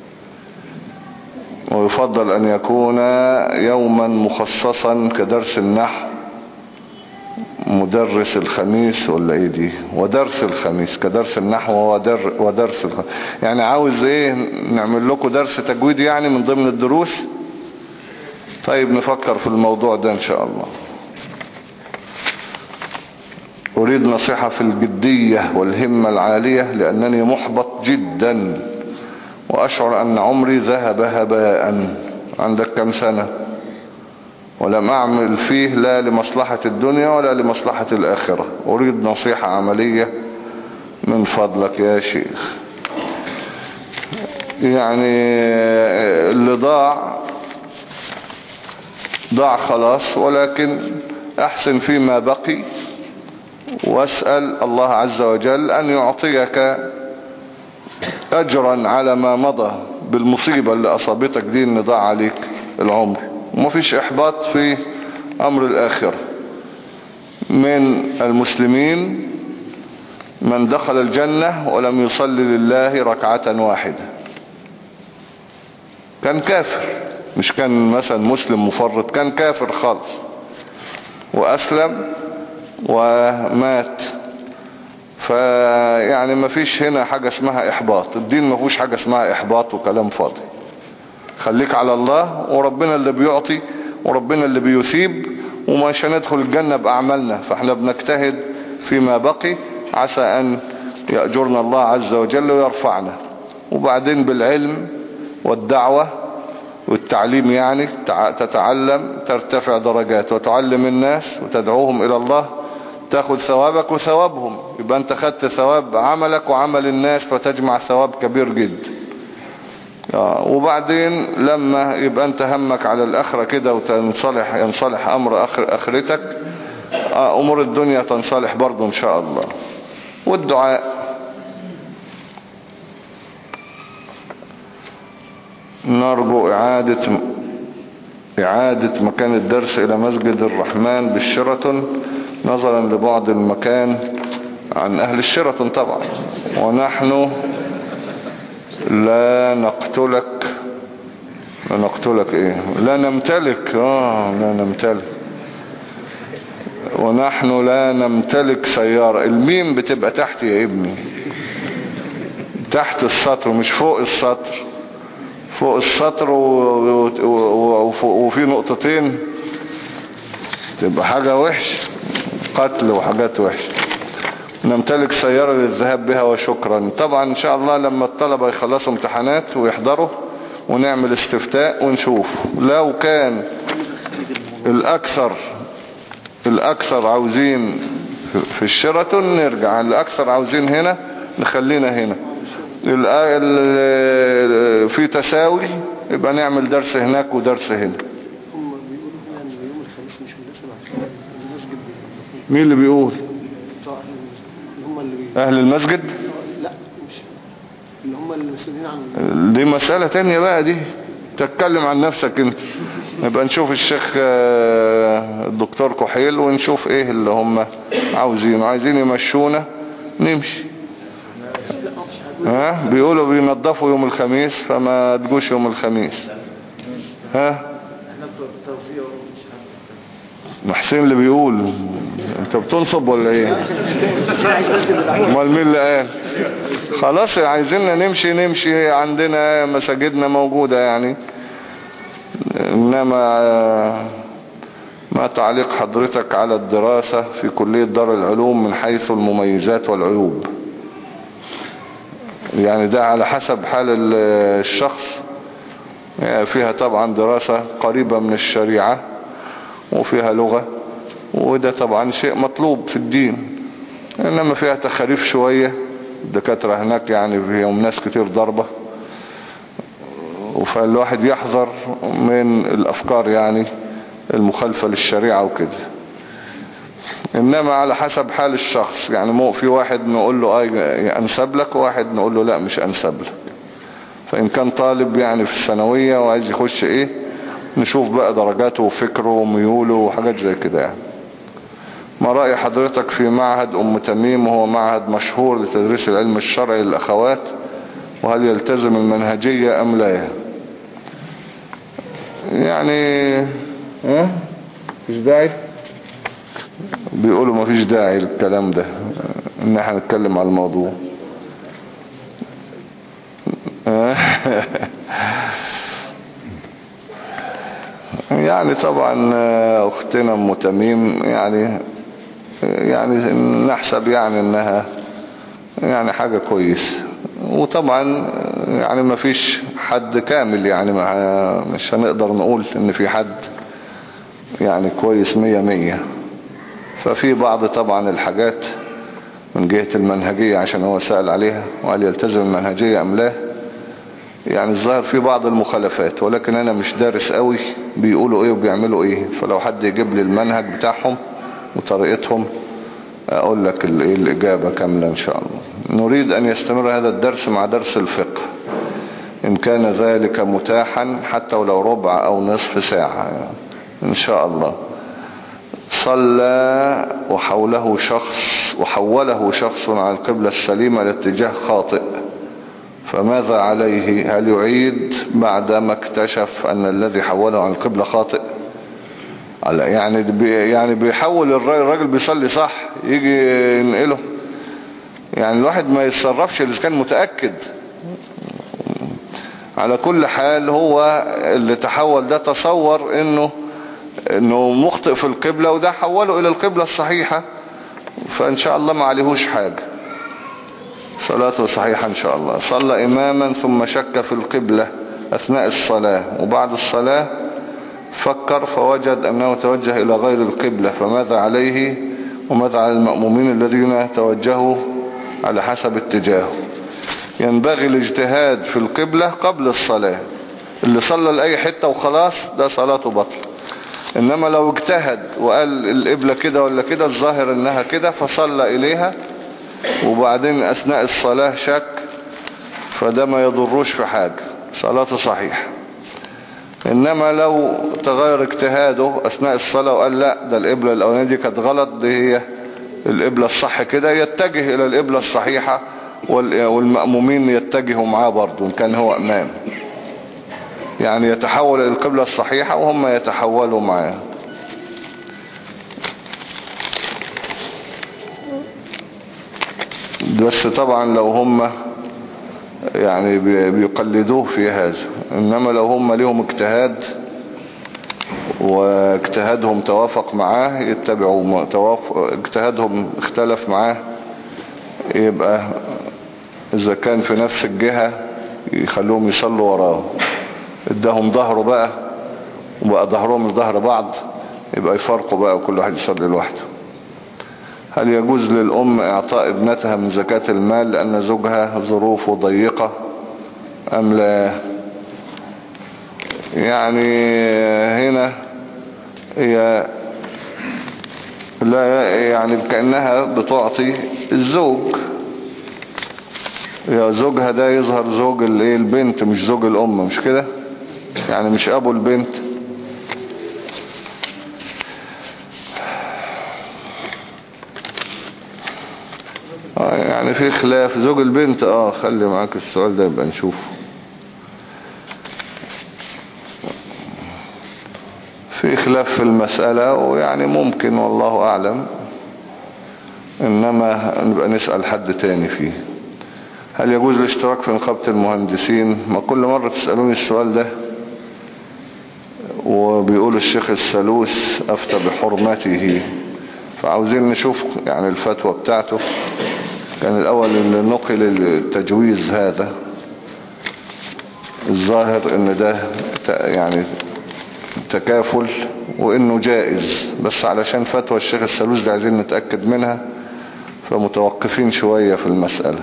ويفضل ان يكون يوما مخصصا كدرس النحو، مدرس الخميس ولا ايه دي، ودرس الخميس كدرس النحو ودر ودرس الخميس. يعني عاوز ايه نعمل لكم درس تجويد يعني من ضمن الدروس؟ طيب نفكر في الموضوع ده ان شاء الله. أريد نصيحة في الجدية والهمة العالية، لأنني محبط جدا وأشعر أن عمري ذهب هباء. عندك كم سنة؟ ولم أعمل فيه لا لمصلحة الدنيا ولا لمصلحة الآخرة. أريد نصيحة عملية من فضلك يا شيخ. يعني اللي ضاع ضاع خلاص، ولكن أحسن فيما بقي، واسأل الله عز وجل أن يعطيك أجرا على ما مضى بالمصيبة اللي أصابتك دي، ان ضاع عليك العمر. وما فيش إحباط في أمر الآخرة. من المسلمين من دخل الجنة ولم يصلي لله ركعة واحدة، كان كافر، مش كان مثلا مسلم مفرط، كان كافر خالص وأسلم ومات. فيعني ما فيش هنا حاجة اسمها إحباط، الدين ما فيش حاجة اسمها إحباط وكلام فاضي. خليك على الله، وربنا اللي بيعطي وربنا اللي بيثيب، ومش هندخل الجنة بأعمالنا، فاحنا بنجتهد فيما بقي عسى أن يأجرنا الله عز وجل ويرفعنا. وبعدين بالعلم والدعوة والتعليم يعني تتعلم ترتفع درجات، وتعلم الناس وتدعوهم إلى الله تاخذ ثوابك وثوابهم، يبقى انت خدت ثواب عملك وعمل الناس، فتجمع ثواب كبير جدا. وبعدين لما يبقى انت همك على الآخرة كده وتنصلح ينصلح أمر آخر آخرتك، أمور الدنيا تنصلح برضو إن شاء الله. والدعاء. نرجو إعادة إعادة مكان الدرس إلى مسجد الرحمن بالشيراتون، نظرا لبعد المكان عن أهل الشيراتون طبعا. ونحن لا نقتلك لا نقتلك إيه لا نمتلك آه لا نمتلك ونحن لا نمتلك سيارة. الميم بتبقى تحت يا ابني، تحت السطر مش فوق السطر. فوق السطر و... و... وفي نقطتين تبقى حاجة وحش، قتل وحاجات وحش. نمتلك سيارة للذهاب بها وشكرا. طبعا ان شاء الله لما الطلبة يخلصوا امتحانات ويحضروا ونعمل استفتاء ونشوف، لو كان الاكثر الاكثر عاوزين في الشيراتون نرجع، الأكثر عاوزين هنا نخلينا هنا. في تساوي يبقى نعمل درس هناك ودرس هنا. هم بيقولوا يعني يوم الخميس مش مناسب عشان المسجد. مين اللي بيقول؟ هم اللي بيقولوا أهل المسجد؟ لا مش اللي هم اللي مسؤولين عن دي مسألة تانية بقى، دي تتكلم عن نفسك انت. نبقى نشوف الشيخ الدكتور كحيل ونشوف ايه اللي هم عاوزينه. عايزين يمشونا نمشي. ها بيقولوا بينظفوا يوم الخميس، فما تجوش يوم الخميس. ها محسين اللي بيقول. انت بتنصب ولا ايه؟ امال مين اللي قال؟ خلاص عايزيننا نمشي نمشي، عندنا مساجدنا موجودة يعني. انما ما تعليق حضرتك على الدراسة في كلية دار العلوم من حيث المميزات والعيوب؟ يعني ده على حسب حال الشخص. يعني فيها طبعا دراسة قريبة من الشريعة وفيها لغة، وده طبعا شيء مطلوب في الدين. انما فيها تخاريف شوية، الدكاترة هناك يعني فيهم ناس كتير ضربة، فالواحد يحذر من الافكار يعني المخالفة للشريعة وكده. انما على حسب حال الشخص، يعني مو في واحد نقول له اي انسب لك، وواحد نقول له لا مش انسب لك. فان كان طالب يعني في الثانوية وعايز يخش ايه، نشوف بقى درجاته وفكره وميوله وحاجات زي كده يعني. ما رأي حضرتك في معهد ام تميم، وهو معهد مشهور لتدريس العلم الشرعي للاخوات، وهل يلتزم المنهجية ام لا؟ يعني ها مفيش داعي، بيقولوا مفيش داعي للكلام ده ان احنا نتكلم على الموضوع. يعني طبعا اختنا ام تميم يعني يعني نحسب يعني انها يعني حاجة كويس، وطبعا يعني ما فيش حد كامل يعني، مش هنقدر نقول ان في حد يعني كويس مية مية. ففي بعض طبعا الحاجات من جهة المنهجية، عشان هو سأل عليها وقال يلتزم المنهجية ام لا، يعني الظاهر في بعض المخالفات، ولكن انا مش دارس قوي بيقولوا ايه وبيعملوا ايه. فلو حد يجيب لي المنهج بتاعهم وطريقتهم اقول لك الاجابة كاملة ان شاء الله. نريد ان يستمر هذا الدرس مع درس الفقه ان كان ذلك متاحا، حتى ولو ربع او نصف ساعة يعني ان شاء الله. صلى وحوله شخص وحوله شخص عن القبلة السليمة لاتجاه خاطئ، فماذا عليه؟ هل يعيد بعدما اكتشف ان الذي حوله عن القبلة خاطئ؟ يعني بي يعني بيحول الراجل بيصلي صح يجي ينقله؟ يعني الواحد ما يتصرفش إذا كان متأكد. على كل حال هو اللي تحول ده تصور انه انه مخطئ في القبلة، وده حوله الى القبلة الصحيحة، فان شاء الله ما عليهوش حاجة، صلاته صحيحة ان شاء الله. صلى اماما ثم شك في القبلة اثناء الصلاة، وبعد الصلاة فكر فوجد انه توجه الى غير القبلة، فماذا عليه؟ وماذا على المأمومين الذين توجهوا على حسب اتجاهه؟ ينبغي الاجتهاد في القبلة قبل الصلاة. اللي صلى لأي حتة وخلاص ده صلاته بطل. انما لو اجتهد وقال القبلة كده ولا كده، الظاهر انها كده، فصلى اليها وبعدين اثناء الصلاة شك، فده ما يضروش في حاجة، صلاته صحيح. انما لو تغير اجتهاده اثناء الصلاة وقال لا ده القبلة الاولانية دي كانت غلط، دي هي القبلة الصح كده، يتجه الى القبلة الصحيحة، والمأمومين يتجهوا معاه برضو ان كان هو امام، يعني يتحول الى القبلة الصحيحة وهم يتحولوا معاه. بس طبعا لو هم يعني بيقلدوه في هذا، انما لو هم ليهم اجتهاد واجتهادهم توافق معاه يتبعوا، توافق اجتهادهم اختلف معاه يبقى اذا كان في نفس الجهة يخلوهم يصلوا وراه. اداهم ظهره بقى وبقى ظهرهم لظهر بعض، يبقى يفرقوا بقى وكل واحد يصلي لوحده. هل يجوز للأم إعطاء ابنتها من زكاة المال لأن زوجها ظروفه ضيقة أم لا؟ يعني هنا هي لا، يعني كأنها بتعطي الزوج، يا زوجها ده يظهر زوج الايه البنت مش زوج الأم، مش كده؟ يعني مش أبو البنت. آه يعني في خلاف زوج البنت. اه خلي معاك السؤال ده يبقى نشوفه. في خلاف في المسألة ويعني ممكن والله أعلم، إنما نبقى نسأل حد تاني فيه. هل يجوز الاشتراك في نقابة المهندسين؟ ما كل مرة تسألوني السؤال ده وبيقول الشيخ السلوس أفتى بحرمته، فعاوزين نشوف يعني الفتوى بتاعته. كان الأول اللي نقل التجويز هذا، الظاهر ان ده يعني تكافل وانه جائز، بس علشان فتوى الشيخ السلوس ده عايزين نتأكد منها، فمتوقفين شوية في المسألة.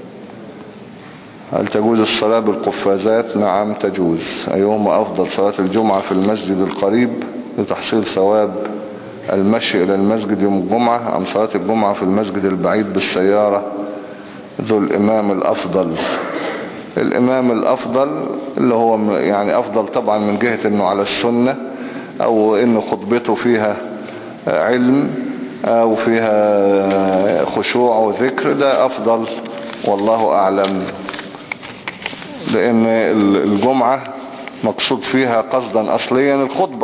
هل تجوز الصلاة بالقفازات؟ نعم تجوز. أيهما أفضل، صلاة الجمعة في المسجد القريب لتحصيل ثواب المشي إلى المسجد يوم الجمعة، أم صلاة الجمعة في المسجد البعيد بالسيارة ذو الإمام الأفضل؟ الإمام الأفضل اللي هو يعني أفضل طبعا من جهة أنه على السنة، أو أنه خطبته فيها علم أو فيها خشوع وذكر، ده أفضل والله أعلم. لأن الجمعة مقصود فيها قصدا أصليا الخطبة،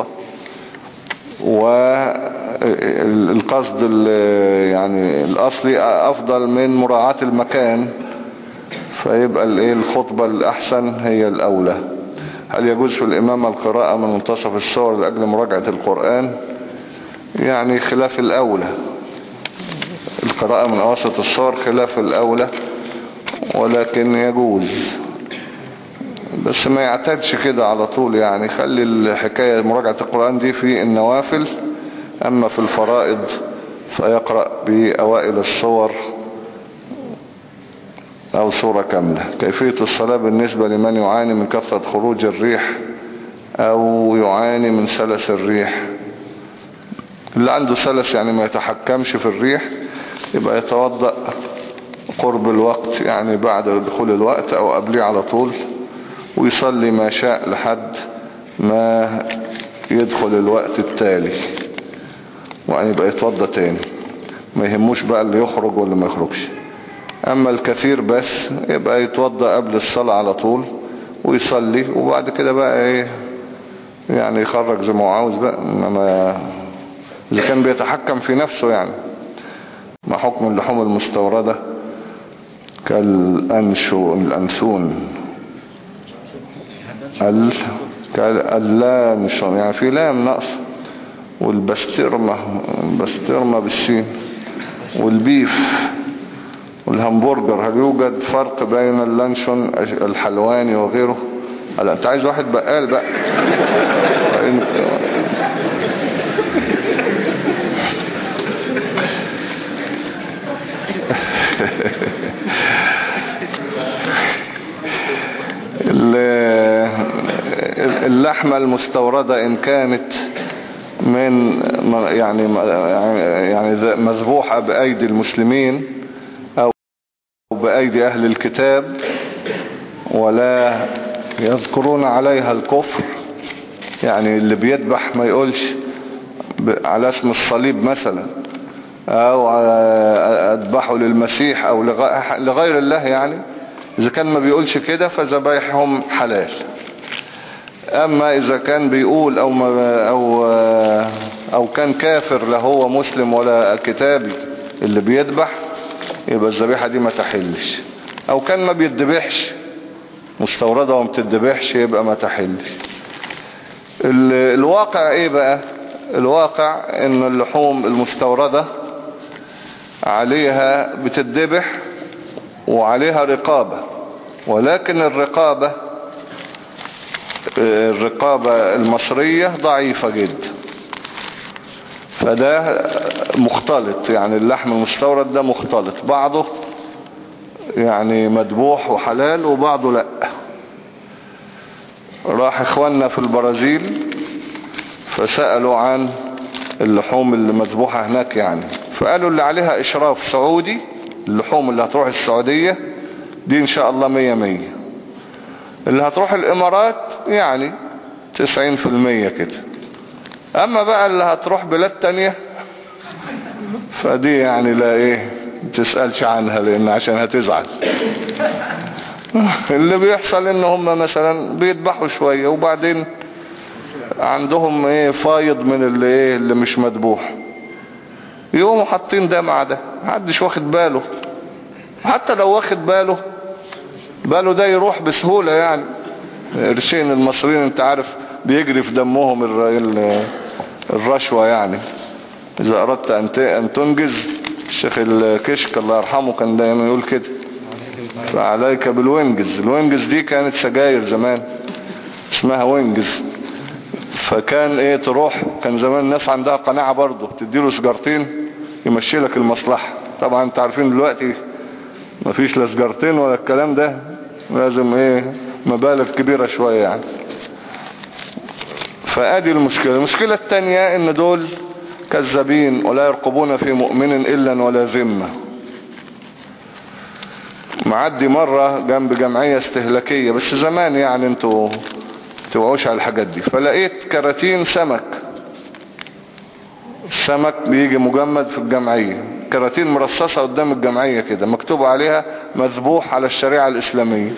والقصد يعني الأصلي أفضل من مراعاة المكان، فيبقى الايه الخطبة الأحسن هي الأولى. هل يجوز في الإمامة القراءة من منتصف السور لأجل مراجعة القرآن؟ يعني خلاف الأولى، القراءة من أواسط السور خلاف الأولى، ولكن يجوز، بس ما يعتادش كده على طول. يعني خلي الحكاية مراجعة القرآن دي في النوافل، أما في الفرائض فيقرأ بأوائل السور أو سورة كاملة. كيفية الصلاة بالنسبة لمن يعاني من كثرة خروج الريح أو يعاني من سلس الريح؟ اللي عنده سلس يعني ما يتحكمش في الريح يبقى يتوضأ قرب الوقت، يعني بعد دخول الوقت أو قبله على طول، ويصلي ما شاء لحد ما يدخل الوقت التالي، وأن يبقى يتوضأ تاني، ما يهموش بقى اللي يخرج ولا ما يخرجش. أما الكثير بس يبقى يتوضأ قبل الصلاة على طول ويصلي، وبعد كده بقى ايه يعني يخرج زي ما هو عاوز بقى، انما اذا كان بيتحكم في نفسه. يعني ما حكم اللحوم المستوردة كالأنشو الأنسون ال كاللانشون، يعني في لام نقص، والبسترمة بسترمة بالسين، والبيف والهمبرجر. هل يوجد فرق بين اللانشون الحلواني وغيره؟ هلا انت عايز واحد بقال بقى. اللحمة المستوردة إن كانت من يعني يعني مذبوحة بأيدي المسلمين أو بأيدي أهل الكتاب ولا يذكرون عليها الكفر، يعني اللي بيذبح ما يقولش على اسم الصليب مثلا، أو أذبحوا للمسيح أو لغير الله، يعني إذا كان ما بيقولش كده فذبايحهم حلال. أما إذا كان بيقول أو, ما أو, أو كان كافر لا هو مسلم ولا كتابي اللي بيذبح، يبقى الذبيحة دي ما تحلش. أو كان ما بيتذبحش مستوردة وما بتتذبحش يبقى ما تحلش. الواقع إيه بقى؟ الواقع إن اللحوم المستوردة عليها بتتذبح وعليها رقابة، ولكن الرقابة الرقابة المصرية ضعيفة جدا، فده مختلط، يعني اللحم المستورد ده مختلط، بعضه يعني مذبوح وحلال وبعضه لا. راح اخواننا في البرازيل فسألوا عن اللحوم اللي مذبوحة هناك يعني، فقالوا اللي عليها اشراف سعودي، اللحوم اللي هتروح السعودية دي ان شاء الله مية مية، اللي هتروح الامارات يعني تسعين في المية كده، اما بقى اللي هتروح بلاد تانية فدي يعني لا ايه تسألش عنها، لان عشان هتزعل. اللي بيحصل ان هم مثلا بيذبحوا شوية وبعدين عندهم ايه فايض من اللي ايه اللي مش مذبوح، يقوموا حاطين ده مع ده، محدش واخد باله. حتى لو واخد باله باله ده يروح بسهولة يعني. قرشين المصريين انت عارف بيجري في دمهم الرشوة يعني. اذا اردت ان تنجز، الشيخ الكشك الله يرحمه كان دايما يقول كده، فعليك بالوينجز. الوينجز دي كانت سجاير زمان اسمها وينجز، فكان ايه تروح، كان زمان الناس عندها قناعة برضه تديله سجارتين يمشي لك المصلحة. طبعا انت عارفين دلوقتي مفيش لا سجارتين ولا الكلام ده، لازم ايه مبالغ كبيرة شوية يعني. فادي المشكلة. المشكلة التانية ان دول كذابين ولا يرقبون في مؤمن الا ولا ذمة. معدي مرة جنب جمعية استهلاكية بس زمان يعني، انتوا توعوش على الحاجات دي، فلقيت كراتين سمك. السمك بيجي مجمد في الجمعية، كراتين مرصصة قدام الجمعية كده مكتوب عليها مذبوح على الشريعة الإسلامية.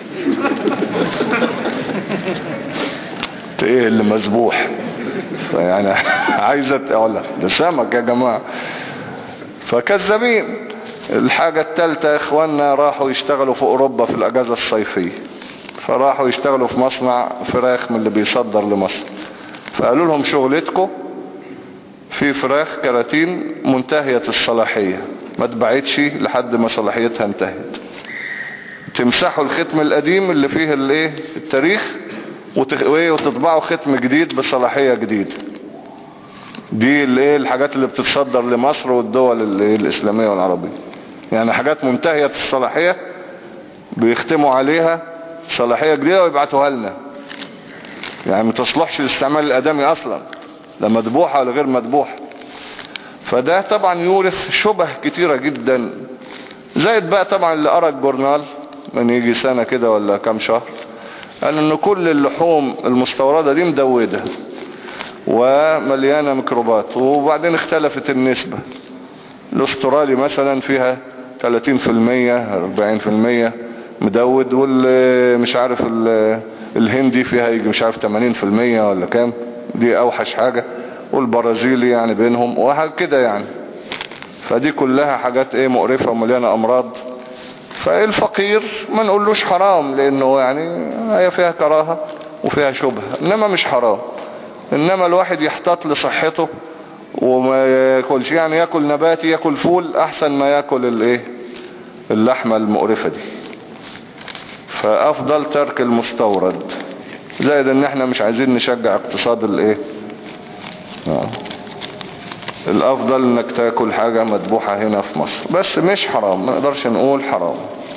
ايه اللي مذبوح يعني؟ عايزة اقول ده سمك يا جماعة. فكذابين. الحاجة الثالثة يا اخواننا راحوا يشتغلوا في اوروبا في الاجازة الصيفية، فراحوا يشتغلوا في مصنع فراخ من اللي بيصدر لمصر، فقالوا لهم شغلتكم في فراخ كراتين منتهية الصلاحية ما اتباعتش لحد ما صلاحيتها انتهت، تمسحوا الختم القديم اللي فيه الايه التاريخ وتطبعوا ختم جديد بصلاحية جديدة. دي الايه الحاجات اللي بتتصدر لمصر والدول الاسلامية والعربية، يعني حاجات منتهية الصلاحية بيختموا عليها صلاحية جديدة ويبعتوها لنا، يعني ما تصلحش للاستعمال الادمي اصلا، لا مذبوحة ولا غير مذبوحة. فده طبعا يورث شبه كتيرة جدا. زائد بقى طبعا اللي قرأ الجورنال من يجي سنة كده ولا كام شهر قال ان كل اللحوم المستوردة دي مدودة ومليانة ميكروبات، وبعدين اختلفت النسبة. الاسترالي مثلا فيها ثلاثين في المية أربعين في المية مدود، واللي مش عارف الهندي فيها يجي مش عارف ثمانين في المية ولا كام، دي اوحش حاجة، والبرازيلي يعني بينهم وحاجة كده يعني. فدي كلها حاجات ايه مقرفة ومليانة امراض. فالفقير ما نقولوش حرام لانه يعني هي فيها كراهة وفيها شبهة، انما مش حرام. انما الواحد يحتاط لصحته وما ياكلش، يعني ياكل نباتي، ياكل فول احسن ما ياكل الايه اللحمة المقرفة دي. فافضل ترك المستورد. زائد ان احنا مش عايزين نشجع اقتصاد الايه آه. الافضل انك تاكل حاجة مذبوحة هنا في مصر، بس مش حرام، ما نقدرش نقول حرام.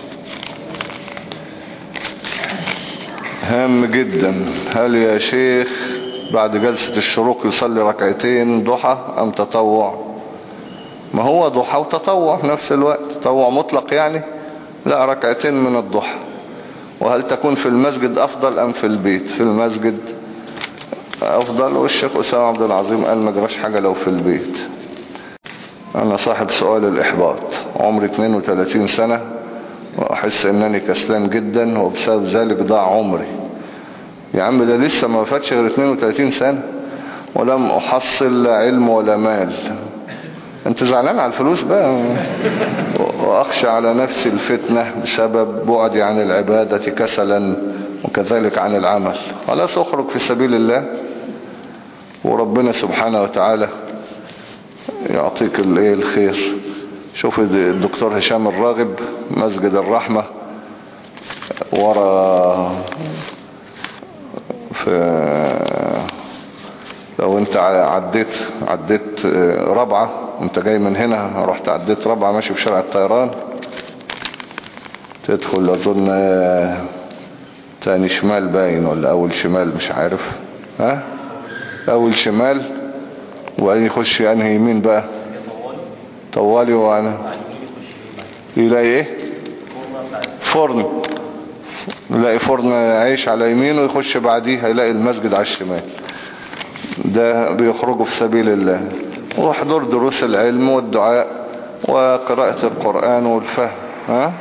هام جدا، هل يا شيخ بعد جلسة الشروق يصلي ركعتين ضحى ام تطوع؟ ما هو ضحى وتطوع في نفس الوقت، تطوع مطلق يعني، لا ركعتين من الضحى. وهل تكون في المسجد افضل ام في البيت؟ في المسجد افضل، والشيخ اسامة عبد العظيم قال ما جراش حاجة لو في البيت. انا صاحب سؤال الاحباط، عمري اثنين وثلاثين سنة واحس انني كسلان جدا وبسبب ذلك ضاع عمري. يا عم ده لسه ما فاتش غير اثنين وثلاثين سنة ولم احصل لا علم ولا مال. انت زعلان على الفلوس بقى. واخشى على نفسي الفتنة بسبب بعدي عن العبادة كسلا وكذلك عن العمل. خلاص اخرج في سبيل الله وربنا سبحانه وتعالى يعطيك الايه الخير. شوف الدكتور هشام الراغب مسجد الرحمة ورا في لو انت عديت عديت رابعة وانت جاي من هنا، رحت عديت رابعة ماشي في شارع الطيران، تدخل اظن تاني شمال باين ولا اول شمال مش عارف، ها اول شمال، وبعدين يخش انهي يمين بقى طوالي، وانا يلاقي ايه فرن، يلاقي فرن عيش على يمينه، ويخش بعديه هيلاقي المسجد على الشمال. ده بيخرجوا في سبيل الله، وحضور دروس العلم والدعاء وقراءة القرآن والفهم. ها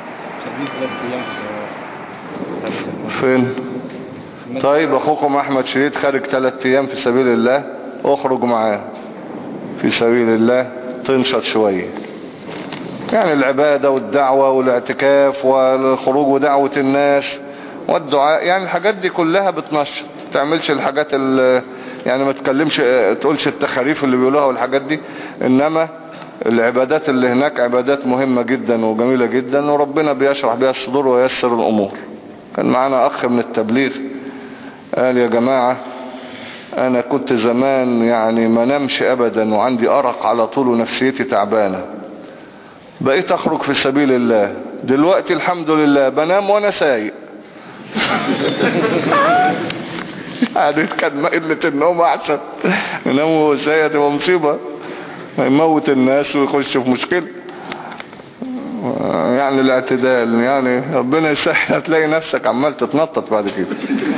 فين؟ طيب اخوكم احمد شريد خارج ثلاث ايام في سبيل الله، اخرج معاه في سبيل الله، تنشط شوية. يعني العبادة والدعوة والاعتكاف والخروج ودعوة الناس والدعاء، يعني الحاجات دي كلها بتنشط. تعملش الحاجات اللي يعني ما تكلمش تقولش التخاريف اللي بيقولوها والحاجات دي، انما العبادات اللي هناك عبادات مهمة جدا وجميلة جدا، وربنا بيشرح بها الصدور وييسر الامور. كان معنا اخ من التبليغ قال يا جماعة انا كنت زمان يعني ما نمشي ابدا وعندي ارق على طول ونفسيتي تعبانة، بقيت اخرج في سبيل الله دلوقتي الحمد لله بنام وانا سايق. يعني كان قلة النوم احسن، ينام وهو سايق تبقى مصيبة، يموت الناس ويخش في مشكلة. يعني الاعتدال، يعني ربنا يسهل، هتلاقي نفسك عمال تتنطط بعد كده.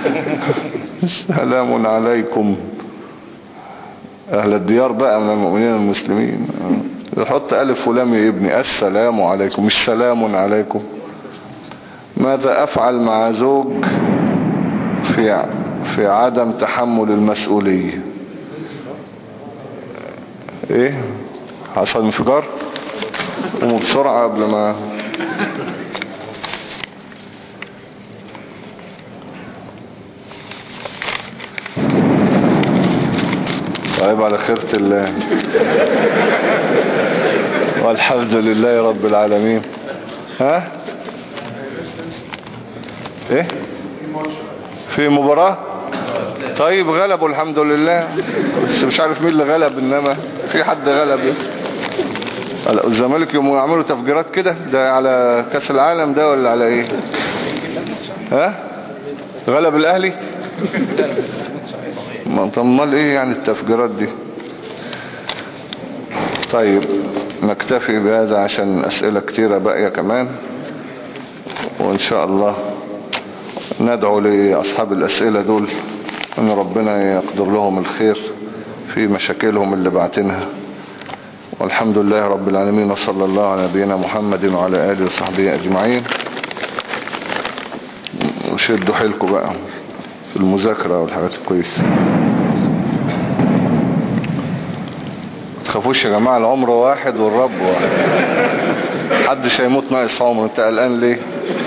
سلام عليكم اهل الديار بقى من المؤمنين المسلمين، يحط ألف ولام يا ابني، السلام عليكم مش سلام عليكم. ماذا أفعل مع زوج في في عدم تحمل المسؤولية؟ ايه حصل انفجار؟ قوموا بسرعة قبل ما طيب على خيرة الله. والحمد لله رب العالمين. ها ايه في مباراة؟ طيب غلبوا الحمد لله، بس مش عارف مين اللي غلب، انما في حد غلب. الزمالك يوم يعملوا تفجيرات كده، ده على كاس العالم ده ولا على ايه؟ ها غلب الاهلي؟ طب امال ايه يعني التفجيرات دي؟ طيب نكتفي بهذا عشان اسئلة كتيرة باقية كمان، وان شاء الله ندعو لأصحاب الأسئلة دول أن ربنا يقدر لهم الخير في مشاكلهم اللي بعتنها. والحمد لله رب العالمين، وصلى الله على نبينا محمد وعلى آله وصحبه أجمعين. وشدوا حيلكم بقى في المذاكرة والحاجات الكويسة. تخافوش يا جماعة، العمر واحد والرب واحد، محدش هيموت ناقص عمر. انت قلقان ليه؟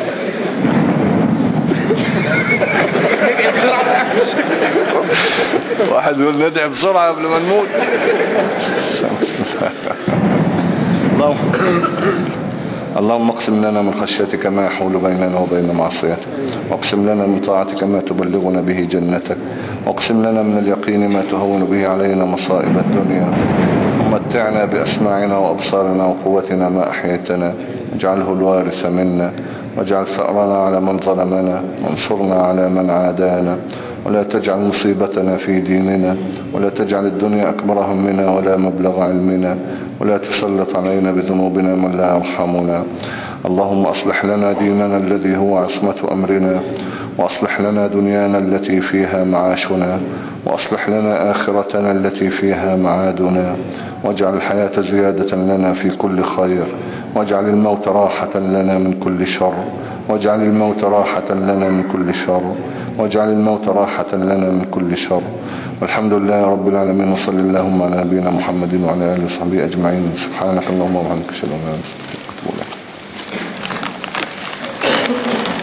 واحد بيقول ندعي بسرعة قبل ما نموت. اللهم اللهم اقسم لنا من خشيتك ما يحول بيننا وبين معصيتك، واقسم لنا من طاعتك ما تبلغنا به جنتك، واقسم لنا من اليقين ما تهون به علينا مصائب الدنيا، ومتعنا بأسماعنا وأبصارنا وقوتنا ما أحييتنا، اجعله الوارث منا، واجعل ثأرنا على من ظلمنا، وانصرنا على من عادانا، ولا تجعل مصيبتنا في ديننا، ولا تجعل الدنيا أكبر همنا ولا مبلغ علمنا، ولا تسلط علينا بذنوبنا من لا يرحمنا. اللهم أصلح لنا ديننا الذي هو عصمة أمرنا، وأصلح لنا دنيانا التي فيها معاشنا، وأصلح لنا آخرتنا التي فيها معادنا، واجعل الحياة زيادة لنا في كل خير، واجعل الموت راحة لنا من كل شر، واجعل الموت راحة لنا من كل شر، واجعل الموت راحة لنا من كل شر. والحمد لله رب العالمين، وصلى اللهم على نبينا محمد وعلى آله وصحبه أجمعين. سبحانك اللهم وبحمدك، أشهد أن لا إله إلا أنت.